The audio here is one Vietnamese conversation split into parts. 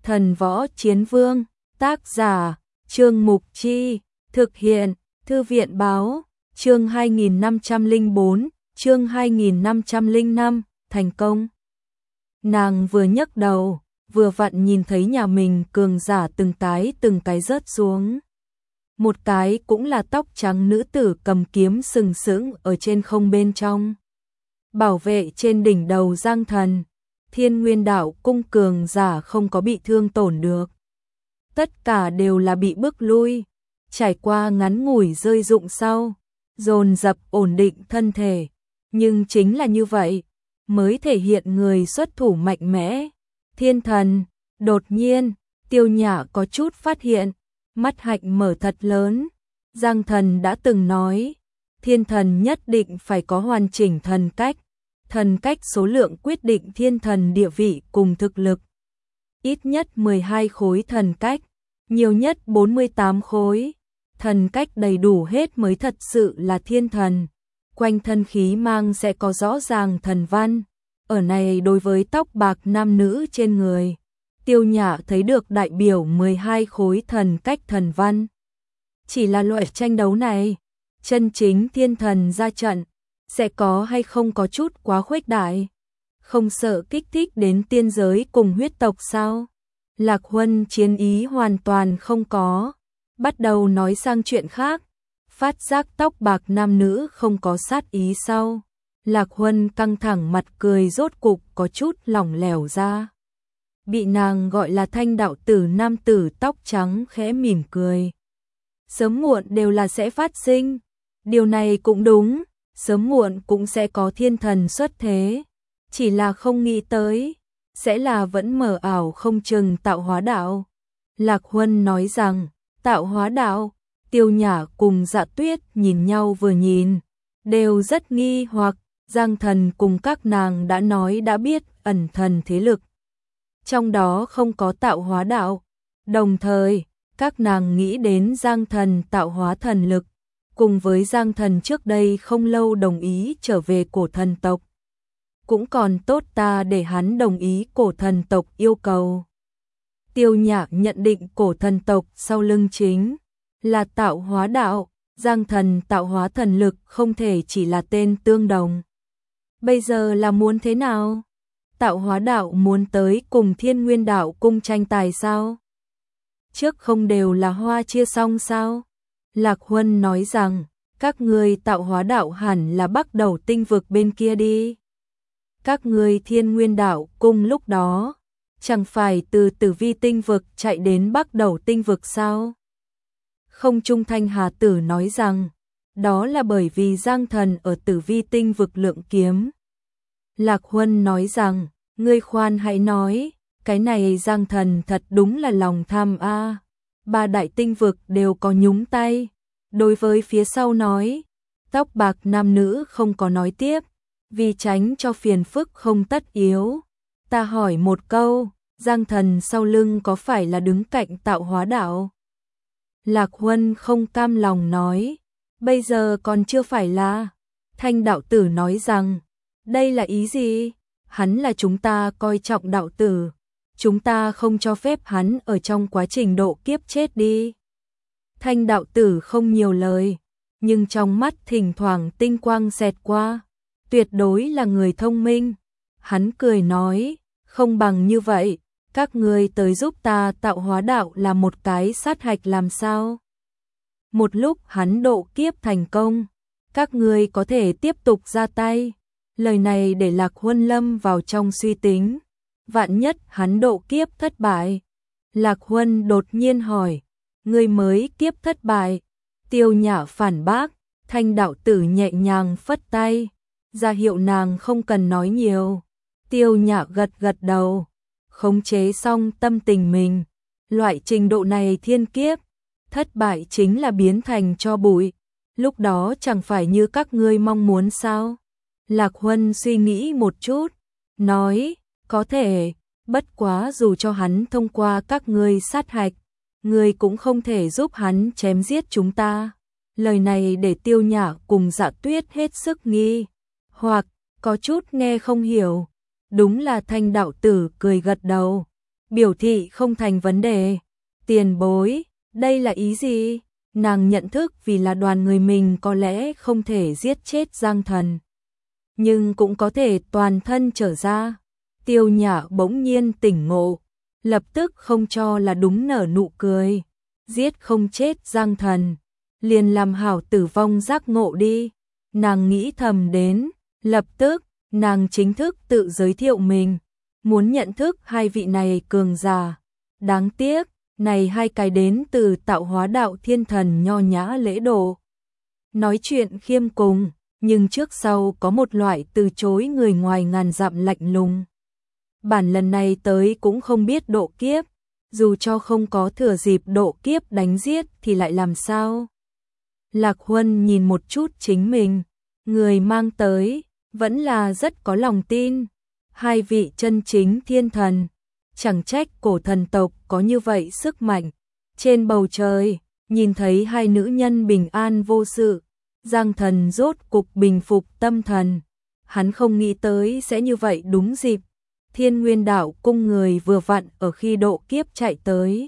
Thần Võ Chiến Vương, tác giả, Trương Mục Chi, thực hiện, Thư viện báo, chương 2504, chương 2505, thành công. Nàng vừa nhấc đầu, vừa vặn nhìn thấy nhà mình cường giả từng cái rớt xuống. Một cái cũng là tóc trắng nữ tử cầm kiếm sừng sững ở trên không bên trong. Bảo vệ trên đỉnh đầu Giang Thần, Thiên Nguyên Đạo cung cường giả không có bị thương tổn được. Tất cả đều là bị bức lui, trải qua ngắn ngủi rơi rụng sau, dồn dập ổn định thân thể. Nhưng chính là như vậy, mới thể hiện người xuất thủ mạnh mẽ. Thiên Thần, đột nhiên, Tiêu Nhã có chút phát hiện, mắt hạnh mở thật lớn. Giang Thần đã từng nói, Thiên Thần nhất định phải có hoàn chỉnh thần cách. Thần cách số lượng quyết định Thiên Thần địa vị cùng thực lực. Ít nhất 12 khối thần cách, nhiều nhất 48 khối. Thần cách đầy đủ hết mới thật sự là Thiên Thần. Quanh thân khí mang sẽ có rõ ràng thần văn. Ở này đối với tóc bạc nam nữ trên người, Tiêu Nhã thấy được đại biểu 12 khối thần cách thần văn. Chỉ là loại tranh đấu này, chân chính Thiên Thần ra trận, sẽ có hay không có chút quá khuếch đại? Không sợ kích thích đến tiên giới cùng huyết tộc sao? Lạc Huân chiến ý hoàn toàn không có, bắt đầu nói sang chuyện khác. Phát giác tóc bạc nam nữ không có sát ý sau, Lạc Huân căng thẳng mặt cười rốt cục có chút lỏng lẻo ra. Bị nàng gọi là Thanh đạo tử nam tử tóc trắng khẽ mỉm cười. Sớm muộn đều là sẽ phát sinh, điều này cũng đúng, sớm muộn cũng sẽ có Thiên Thần xuất thế, chỉ là không nghĩ tới, sẽ là vẫn mờ ảo không chừng tạo hóa đạo. Lạc Huân nói rằng, tạo hóa đạo. Tiêu Nhã cùng Dạ Tuyết nhìn nhau vừa nhìn, đều rất nghi hoặc. Giang Thần cùng các nàng đã nói đã biết ẩn thần thế lực, trong đó không có tạo hóa đạo. Đồng thời, các nàng nghĩ đến Giang Thần tạo hóa thần lực, cùng với Giang Thần trước đây không lâu đồng ý trở về cổ thần tộc. Cũng còn tốt ta để hắn đồng ý cổ thần tộc yêu cầu. Tiêu Nhã nhận định cổ thần tộc sau lưng chính là tạo hóa đạo. Giang Thần tạo hóa thần lực không thể chỉ là tên tương đồng. Bây giờ là muốn thế nào? Tạo hóa đạo muốn tới cùng Thiên Nguyên Đạo cung tranh tài sao? Trước không đều là hoa chia xong sao? Lạc Huân nói rằng, các ngươi tạo hóa đạo hẳn là bắt đầu tinh vực bên kia đi. Các ngươi Thiên Nguyên Đạo cung lúc đó, chẳng phải từ Tử Vi tinh vực chạy đến bắt đầu tinh vực sao? Không Trung Thanh Hà Tử nói rằng, đó là bởi vì Giang Thần ở Tử Vi tinh vực lượng kiếm. Lạc Huân nói rằng, ngươi khoan hãy nói, cái này Giang Thần thật đúng là lòng tham a. Ba đại tinh vực đều có nhúng tay. Đối với phía sau nói, tóc bạc nam nữ không có nói tiếp, vì tránh cho phiền phức không tất yếu. Ta hỏi một câu, Giang Thần sau lưng có phải là đứng cạnh tạo hóa đạo? Lạc Huân không cam lòng nói, bây giờ còn chưa phải là. Thanh đạo tử nói rằng, đây là ý gì? Hắn là chúng ta coi trọng đạo tử, chúng ta không cho phép hắn ở trong quá trình độ kiếp chết đi. Thanh đạo tử không nhiều lời, nhưng trong mắt thỉnh thoảng tinh quang xẹt qua, tuyệt đối là người thông minh. Hắn cười nói, không bằng như vậy, các ngươi tới giúp ta tạo hóa đạo là một cái sát hạch làm sao? Một lúc hắn độ kiếp thành công, các ngươi có thể tiếp tục ra tay. Lời này để Lạc Huân lâm vào trong suy tính. Vạn nhất hắn độ kiếp thất bại. Lạc Huân đột nhiên hỏi, ngươi mới kiếp thất bại? Tiêu Nhã phản bác. Thanh đạo tử nhẹ nhàng phất tay, ra hiệu nàng không cần nói nhiều. Tiêu Nhã gật gật đầu, khống chế xong tâm tình mình. Loại trình độ này thiên kiếp, thất bại chính là biến thành tro bụi. Lúc đó chẳng phải như các ngươi mong muốn sao? Lạc Huân suy nghĩ một chút, nói, có thể, bất quá dù cho hắn thông qua các ngươi sát hạch, ngươi cũng không thể giúp hắn chém giết chúng ta. Lời này để Tiêu Nhã cùng Dạ Tuyết hết sức nghi, hoặc có chút nghe không hiểu. Đúng là Thanh đạo tử cười gật đầu. biểu thị không thành vấn đề. Tiền bối, đây là ý gì? Nàng nhận thức vì là đoàn người mình có lẽ không thể giết chết Giang Thần, nhưng cũng có thể toàn thân trở ra. Tiêu Nhã bỗng nhiên tỉnh ngộ, lập tức không cho là đúng nở nụ cười. Giết không chết Giang Thần, liền làm hảo tử vong giác ngộ đi. Nàng nghĩ thầm đến, lập tức, nàng chính thức tự giới thiệu mình, muốn nhận thức hai vị này cường giả. Đáng tiếc, này hai cái đến từ Tạo Hóa Đạo thiên thần nho nhã lễ độ. Nói chuyện khiêm cùng, nhưng trước sau có một loại từ chối người ngoài ngàn dặm lạnh lùng. Bản lần này tới cũng không biết độ kiếp, dù cho không có thừa dịp độ kiếp đánh giết thì lại làm sao? Lạc Huân nhìn một chút chính mình, người mang tới, vẫn là rất có lòng tin. Hai vị chân chính thiên thần, chẳng trách cổ thần tộc có như vậy sức mạnh. Trên bầu trời, nhìn thấy hai nữ nhân bình an vô sự, Giang Thần rốt cục bình phục tâm thần. Hắn không nghĩ tới sẽ như vậy đúng dịp. Thiên Nguyên Đạo cung người vừa vặn ở khi độ kiếp chạy tới.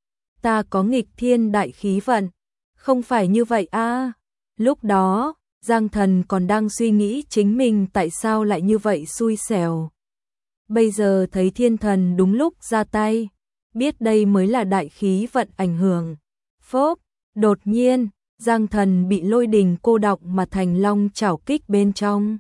Ta có nghịch thiên đại khí vận, không phải như vậy a. Lúc đó, Giang Thần còn đang suy nghĩ chính mình tại sao lại như vậy xui xẻo. Bây giờ thấy thiên thần đúng lúc ra tay, biết đây mới là đại khí vận ảnh hưởng. Phốp, đột nhiên, Giang Thần bị lôi đình cô đọng mà thành long chảo kích bên trong.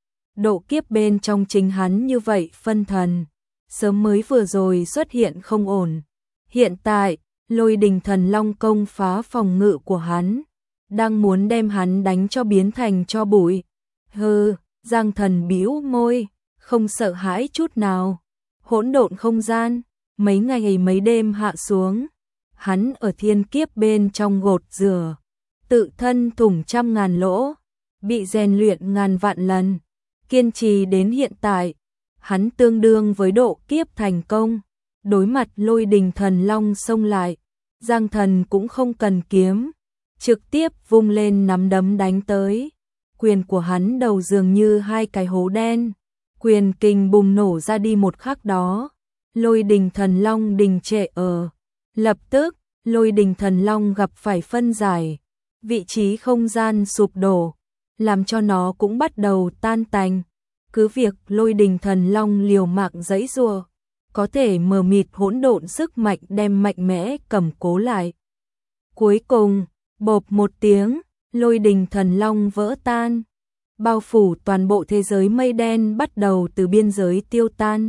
Độ kiếp bên trong chính hắn như vậy phân thần, sớm mới vừa rồi xuất hiện không ổn. Hiện tại, lôi đình thần long công phá phòng ngự của hắn, đang muốn đem hắn đánh cho biến thành cho bụi. Hừ, Giang Thần bĩu môi, không sợ hãi chút nào. Hỗn độn không gian, mấy ngày mấy đêm hạ xuống, hắn ở thiên kiếp bên trong gột rửa, tự thân thủng trăm ngàn lỗ, bị rèn luyện ngàn vạn lần, kiên trì đến hiện tại, hắn tương đương với độ kiếp thành công. Đối mặt lôi đình thần long xông lại, Giang Thần cũng không cần kiếm, trực tiếp vung lên nắm đấm đánh tới. Quyền của hắn đầu dường như hai cái hố đen, quyền kình bùng nổ ra đi một khắc đó, lôi đình thần long đình trệ ở. Lập tức, lôi đình thần long gặp phải phân giải, vị trí không gian sụp đổ, làm cho nó cũng bắt đầu tan tành. Cứ việc lôi đình thần long liều mạng giãy giụa, có thể mờ mịt hỗn độn sức mạnh đem mạnh mẽ cầm cố lại. Cuối cùng, bộp một tiếng, lôi đình thần long vỡ tan, bao phủ toàn bộ thế giới mây đen bắt đầu từ biên giới tiêu tan.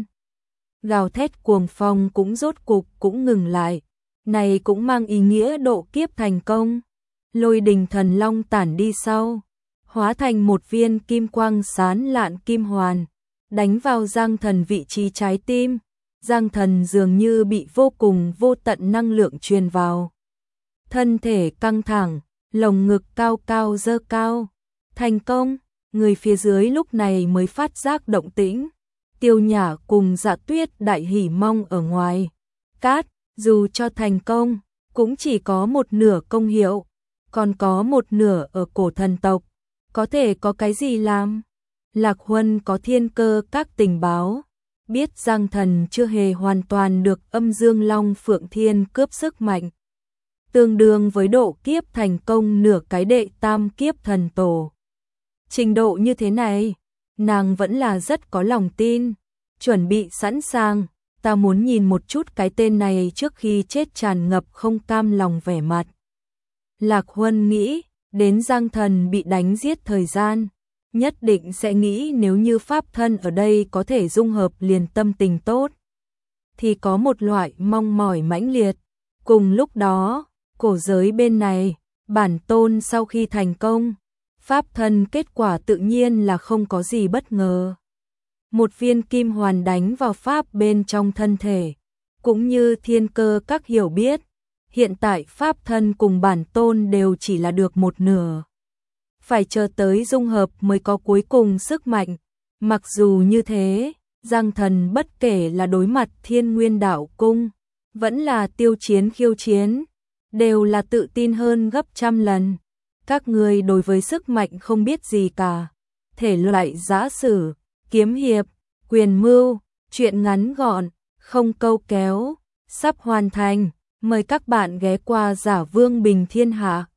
Gào thét cuồng phong cũng rốt cục cũng ngừng lại, này cũng mang ý nghĩa độ kiếp thành công. Lôi đình thần long tản đi sau, hóa thành một viên kim quang sáng lạn kim hoàn, đánh vào Giang Thần vị trí trái tim. Giang Thần dường như bị vô cùng vô tận năng lượng truyền vào. Thân thể căng thẳng, lồng ngực cao cao dơ cao. Thành công, người phía dưới lúc này mới phát giác động tĩnh. Tiêu Nhã cùng Dạ Tuyết đại hỉ mong ở ngoài. Cát, dù cho thành công, cũng chỉ có một nửa công hiệu, còn có một nửa ở cổ thần tộc. Có thể có cái gì làm? Lạc Huân có thiên cơ các tình báo, biết Giang Thần chưa hề hoàn toàn được âm dương long phượng thiên cướp sức mạnh, tương đương với độ kiếp thành công nửa cái đệ tam kiếp thần tổ. Trình độ như thế này, nàng vẫn là rất có lòng tin, chuẩn bị sẵn sàng. Ta muốn nhìn một chút cái tên này trước khi chết tràn ngập không cam lòng vẻ mặt. Lạc Huân nghĩ, đến Giang Thần bị đánh giết thời gian, nhất định sẽ nghĩ nếu như pháp thân ở đây có thể dung hợp liền tâm tình tốt, thì có một loại mong mỏi mãnh liệt. Cùng lúc đó, cổ giới bên này, bản tôn sau khi thành công, pháp thân kết quả tự nhiên là không có gì bất ngờ. Một viên kim hoàn đánh vào pháp bên trong thân thể, cũng như thiên cơ các hiểu biết, hiện tại pháp thân cùng bản tôn đều chỉ là được một nửa. Phải chờ tới dung hợp mới có cuối cùng sức mạnh. Mặc dù như thế, Giang Thần bất kể là đối mặt Thiên Nguyên Đạo cung, vẫn là tiêu chiến khiêu chiến, đều là tự tin hơn gấp trăm lần. Các người đối với sức mạnh không biết gì cả. Thể loại giã sử, kiếm hiệp, quyền mưu, truyện ngắn gọn, không câu kéo, sắp hoàn thành. Mời các bạn ghé qua Giả Vương Bình Thiên Hạ.